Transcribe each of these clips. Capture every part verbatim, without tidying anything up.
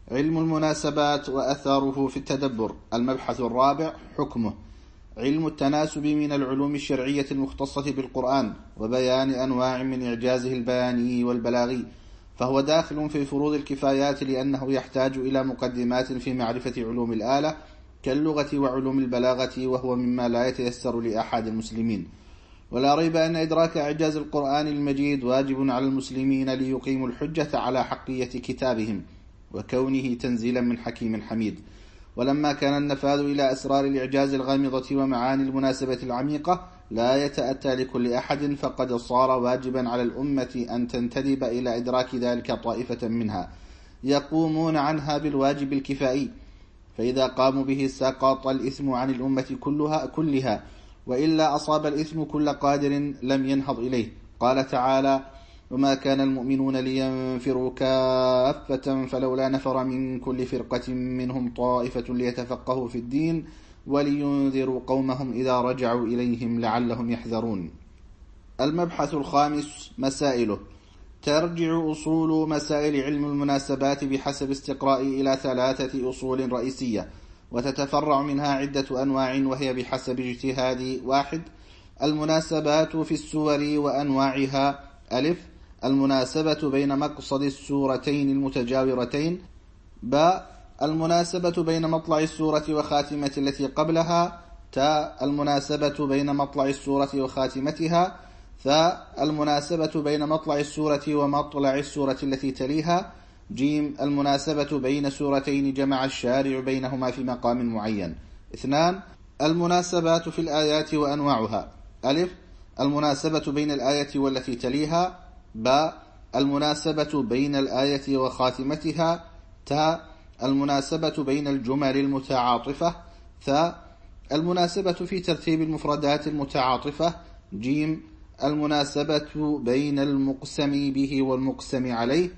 علم المناسبات وأثاره في التدبر. المبحث الرابع حكمه. علم التناسب من العلوم الشرعية المختصة بالقرآن وبيان أنواع من إعجازه البياني والبلاغي، فهو داخل في فروض الكفايات لأنه يحتاج إلى مقدمات في معرفة علوم الآلة كاللغة وعلوم البلاغة، وهو مما لا يتيسر لأحد المسلمين. ولا ريب أن إدراك إعجاز القرآن المجيد واجب على المسلمين ليقيموا الحجة على حقية كتابهم وكونه تنزيلا من حكيم حميد. ولما كان النفاذ إلى أسرار الإعجاز الغامضة ومعاني المناسبة العميقة لا يتأتى لكل أحد، فقد صار واجبا على الأمة أن تنتدب إلى إدراك ذلك طائفة منها يقومون عنها بالواجب الكفائي، فإذا قاموا به سقط الإثم عن الأمة كلها كلها وإلا أصاب الإثم كل قادر لم ينهض إليه. قال تعالى: وما كان المؤمنون لينفروا كافة فلولا نفر من كل فرقة منهم طائفة ليتفقهوا في الدين ولينذروا قومهم إذا رجعوا إليهم لعلهم يحذرون. المبحث الخامس مسائله. ترجع أصول مسائل علم المناسبات بحسب استقرائي إلى ثلاثة أصول رئيسية، وتتفرع منها عدة أنواع، وهي بحسب اجتهاد: واحد المناسبات في السور وأنواعها. ألف المناسبة بين مقصد السورتين المتجاورتين. باء المناسبة بين مطلع السورة وخاتمة التي قبلها. تاء المناسبة بين مطلع السورة وخاتمتها. ثاء المناسبة بين مطلع السورة ومطلع السورة التي تليها. جيم المناسبة بين سورتين جمع الشارع بينهما في مقام معين. اثنان المناسبات في الآيات وأنواعها. ألف المناسبة بين الآية والتي تليها. باء المناسبة بين الآية وخاتمتها. تاء المناسبة بين الجمل المتعاطفة. ثاء المناسبة في ترتيب المفردات المتعاطفة. جيم المناسبة بين المقسم به والمقسم عليه.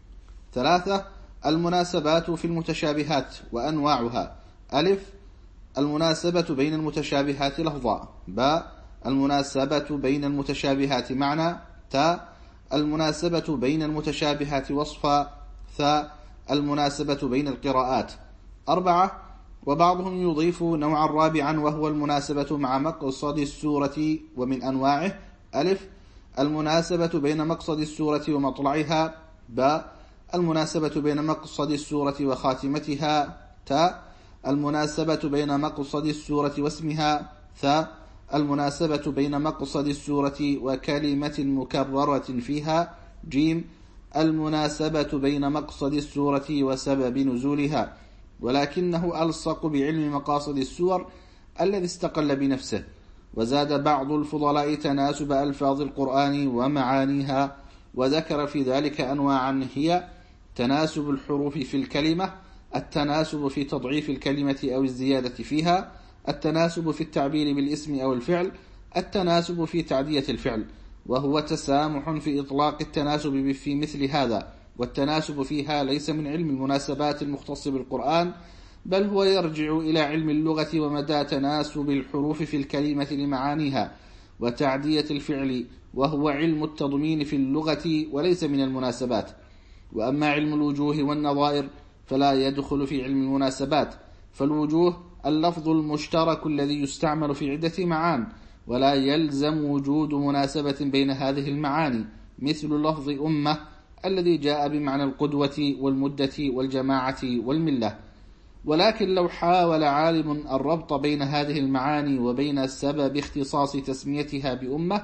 ثلاثة المناسبات في المتشابهات وأنواعها. ألف المناسبة بين المتشابهات لفظا. باء المناسبة بين المتشابهات معنى. تاء المناسبة بين المتشابهات وصفا. ثاء المناسبة بين القراءات. أربعة وبعضهم يضيف نوعا رابعا وهو المناسبة مع مقصد السورة ومن أنواعه: ألف المناسبة بين مقصد السورة ومطلعها. باء المناسبة بين مقصد السورة وخاتمتها. تاء المناسبة بين مقصد السورة واسمها. ثاء المناسبة بين مقصد السورة وكلمة مكررة فيها. جيم المناسبة بين مقصد السورة وسبب نزولها، ولكنه ألصق بعلم مقاصد السور الذي استقل بنفسه. وزاد بعض الفضلاء تناسب ألفاظ القرآن ومعانيها، وذكر في ذلك أنواعا هي: تناسب الحروف في الكلمة، التناسب في تضعيف الكلمة أو الزيادة فيها، التناسب في التعبير بالاسم أو الفعل، التناسب في تعدية الفعل، وهو تسامح في إطلاق التناسب في مثل هذا، والتناسب فيها ليس من علم المناسبات المختص بالقرآن، بل هو يرجع إلى علم اللغة ومدى تناسب الحروف في الكلمة لمعانيها وتعدية الفعل، وهو علم التضمين في اللغة وليس من المناسبات. وأما علم الوجوه والنظائر فلا يدخل في علم المناسبات، فالوجوه اللفظ المشترك الذي يستعمل في عدة معان، ولا يلزم وجود مناسبة بين هذه المعاني، مثل لفظ أمة الذي جاء بمعنى القدوة والمدة والجماعة والملة. ولكن لو حاول عالم الربط بين هذه المعاني وبين سبب اختصاص تسميتها بأمة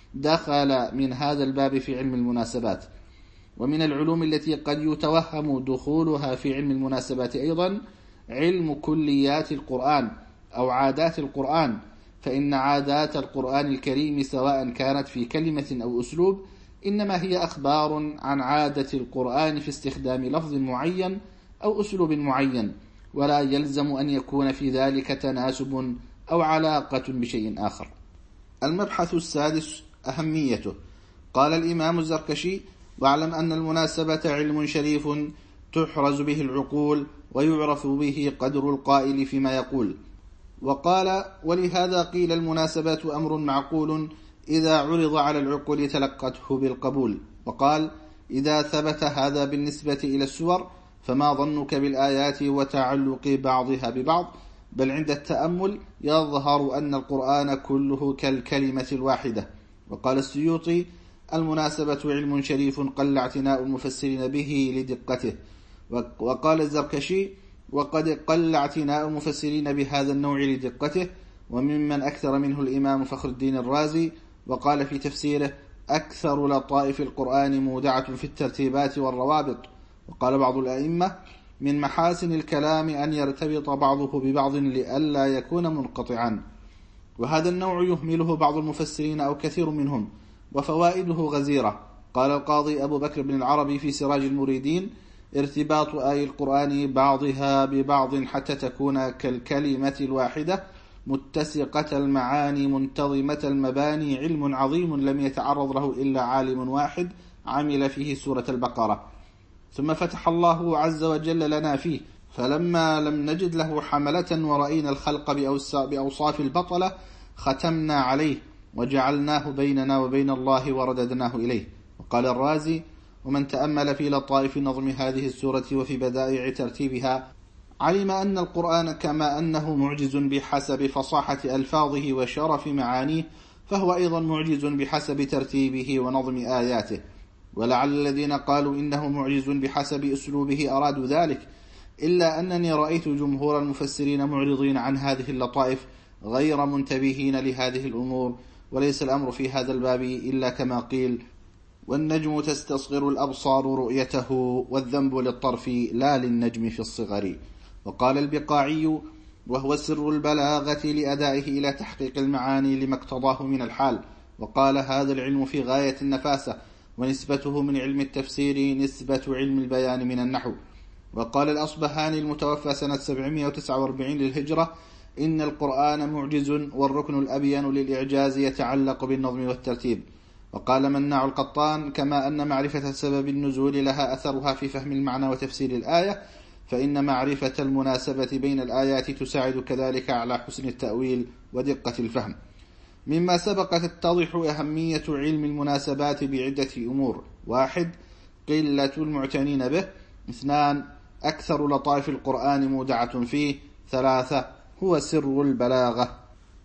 دخل من هذا الباب في علم المناسبات. ومن العلوم التي قد يتوهم دخولها في علم المناسبات أيضا علم كليات القرآن أو عادات القرآن، فإن عادات القرآن الكريم سواء كانت في كلمة أو أسلوب إنما هي أخبار عن عادة القرآن في استخدام لفظ معين أو أسلوب معين، ولا يلزم أن يكون في ذلك تناسب أو علاقة بشيء آخر. المبحث السادس أهميته. قال الإمام الزركشي: واعلم أن المناسبة علم شريف تحرز به العقول ويعرف به قدر القائل فيما يقول. وقال: ولهذا قيل المناسبات أمر معقول إذا عرض على العقول تلقته بالقبول. وقال: إذا ثبت هذا بالنسبة إلى السور فما ظنك بالآيات وتعلق بعضها ببعض؟ بل عند التأمل يظهر أن القرآن كله كالكلمة الواحدة. وقال السيوطي: المناسبة علم شريف قل اعتناء المفسرين به لدقته. وقال الزركشي: وقد قل اعتناء المفسرين بهذا النوع لدقته، وممن أكثر منه الإمام فخر الدين الرازي، وقال في تفسيره: أكثر لطائف القرآن مودعة في الترتيبات والروابط. وقال بعض الأئمة: من محاسن الكلام أن يرتبط بعضه ببعض لئلا يكون منقطعا. وهذا النوع يهمله بعض المفسرين أو كثير منهم، وفوائده غزيرة. قال القاضي أبو بكر بن العربي في سراج المريدين: ارتباط آي القرآن بعضها ببعض حتى تكون كالكلمة الواحدة متسقة المعاني منتظمة المباني علم عظيم لم يتعرض له إلا عالم واحد عمل فيه سورة البقرة، ثم فتح الله عز وجل لنا فيه، فلما لم نجد له حملة ورأينا الخلق بأوصاف البطلة ختمنا عليه وجعلناه بيننا وبين الله ورددناه إليه. وقال الرازي: ومن تأمل في لطائف نظم هذه السورة وفي بدائع ترتيبها علم أن القرآن كما أنه معجز بحسب فصاحة ألفاظه وشرف معانيه، فهو أيضا معجز بحسب ترتيبه ونظم آياته. ولعل الذين قالوا إنه معجز بحسب أسلوبه أرادوا ذلك، إلا أنني رأيت جمهور المفسرين معرضين عن هذه اللطائف غير منتبهين لهذه الأمور. وليس الأمر في هذا الباب إلا كما قيل: والنجم تستصغر الأبصار رؤيته، والذنب للطرف لا للنجم في الصغر. وقال البقاعي: وهو سر البلاغة لأدائه إلى تحقيق المعاني لما اقتضاه من الحال. وقال: هذا العلم في غاية النفاسة، ونسبته من علم التفسير نسبة علم البيان من النحو. وقال الأصبهاني المتوفى سنة سبعمائة وتسعة وأربعين للهجرة: إن القرآن معجز، والركن الأبين للإعجاز يتعلق بالنظم والترتيب. وقال مناع القطان: كما أن معرفة سبب النزول لها أثرها في فهم المعنى وتفسير الآية، فإن معرفة المناسبة بين الآيات تساعد كذلك على حسن التأويل ودقة الفهم. مما سبق تتضح أهمية علم المناسبات بعدة أمور: واحد، قلة المعتنين به. اثنان، أكثر لطائف القرآن مودعة فيه. ثلاثة، هو سر البلاغة.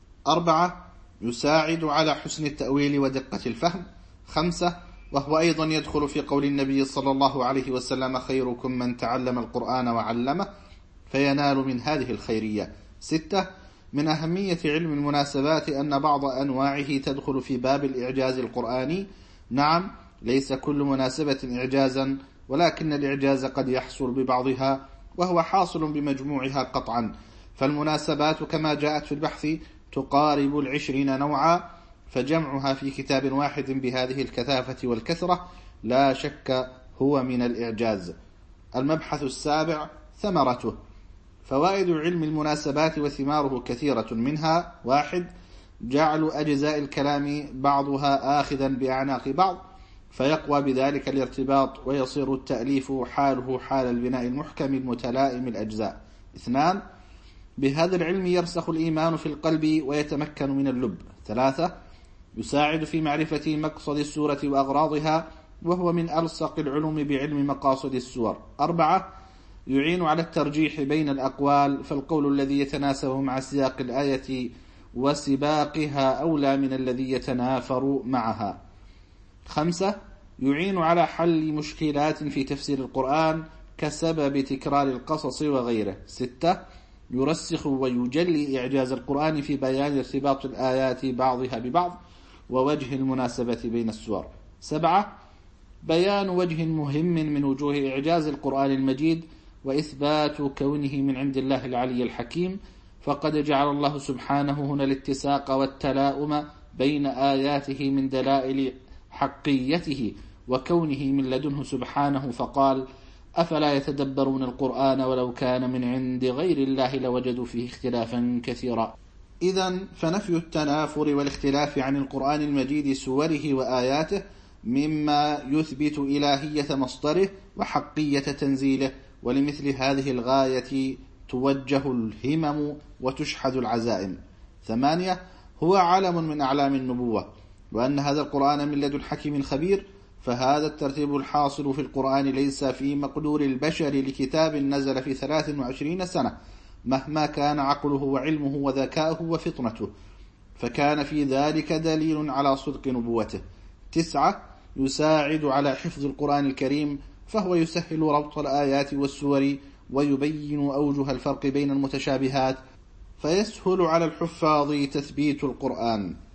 أربعة، يساعد على حسن التأويل ودقة الفهم. خمسة، وهو أيضا يدخل في قول النبي صلى الله عليه وسلم: خيركم من تعلم القرآن وعلمه، فينال من هذه الخيرية. ستة، من أهمية علم المناسبات أن بعض أنواعه تدخل في باب الإعجاز القرآني. نعم، ليس كل مناسبة إعجازا، ولكن الإعجاز قد يحصل ببعضها، وهو حاصل بمجموعها قطعا. فالمناسبات كما جاءت في البحث تقارب العشرين نوعا، فجمعها في كتاب واحد بهذه الكثافة والكثرة لا شك هو من الإعجاز. المبحث السابع: ثمرته. فوائد علم المناسبات وثماره كثيرة، منها: واحد، جعل أجزاء الكلام بعضها آخذا بأعناق بعض، فيقوى بذلك الارتباط ويصير التأليف حاله حال البناء المحكم المتلائم الأجزاء. اثنان، بهذا العلم يرسخ الإيمان في القلب ويتمكن من اللب. ثلاثة، يساعد في معرفة مقصد السورة وأغراضها، وهو من ألصق العلوم بعلم مقاصد السور. أربعة، يعين على الترجيح بين الأقوال، فالقول الذي يتناسب مع سياق الآية وسباقها أولى من الذي يتنافر معها. خمسة، يعين على حل مشكلات في تفسير القرآن كسبب تكرار القصص وغيره. ستة، يرسخ ويجلي إعجاز القرآن في بيان ارتباط الآيات بعضها ببعض ووجه المناسبة بين السور. سبعة، بيان وجه مهم من وجوه إعجاز القرآن المجيد، وإثبات كونه من عند الله العلي الحكيم، فقد جعل الله سبحانه هنا الاتساق والتلاؤم بين آياته من دلائل حقيته وكونه من لدنه سبحانه، فقال: أفلا يتدبرون القرآن ولو كان من عند غير الله لوجدوا فيه اختلافا كثيرا. إذن فنفي التنافر والاختلاف عن القرآن المجيد سوره وآياته مما يثبت إلهية مصدره وحقية تنزيله، ولمثل هذه الغاية توجه الهمم وتشحذ العزائم. ثمانية، هو علم من أعلام النبوة، وأن هذا القرآن من لدن حكيم خبير، فهذا الترتيب الحاصل في القرآن ليس في مقدور البشر لكتاب نزل في ثلاث وعشرين سنة مهما كان عقله وعلمه وذكاؤه وفطنته، فكان في ذلك دليل على صدق نبوته. تسعة، يساعد على حفظ القرآن الكريم، فهو يسهل ربط الآيات والسور ويبين أوجه الفرق بين المتشابهات، فيسهل على الحفاظ تثبيت القرآن.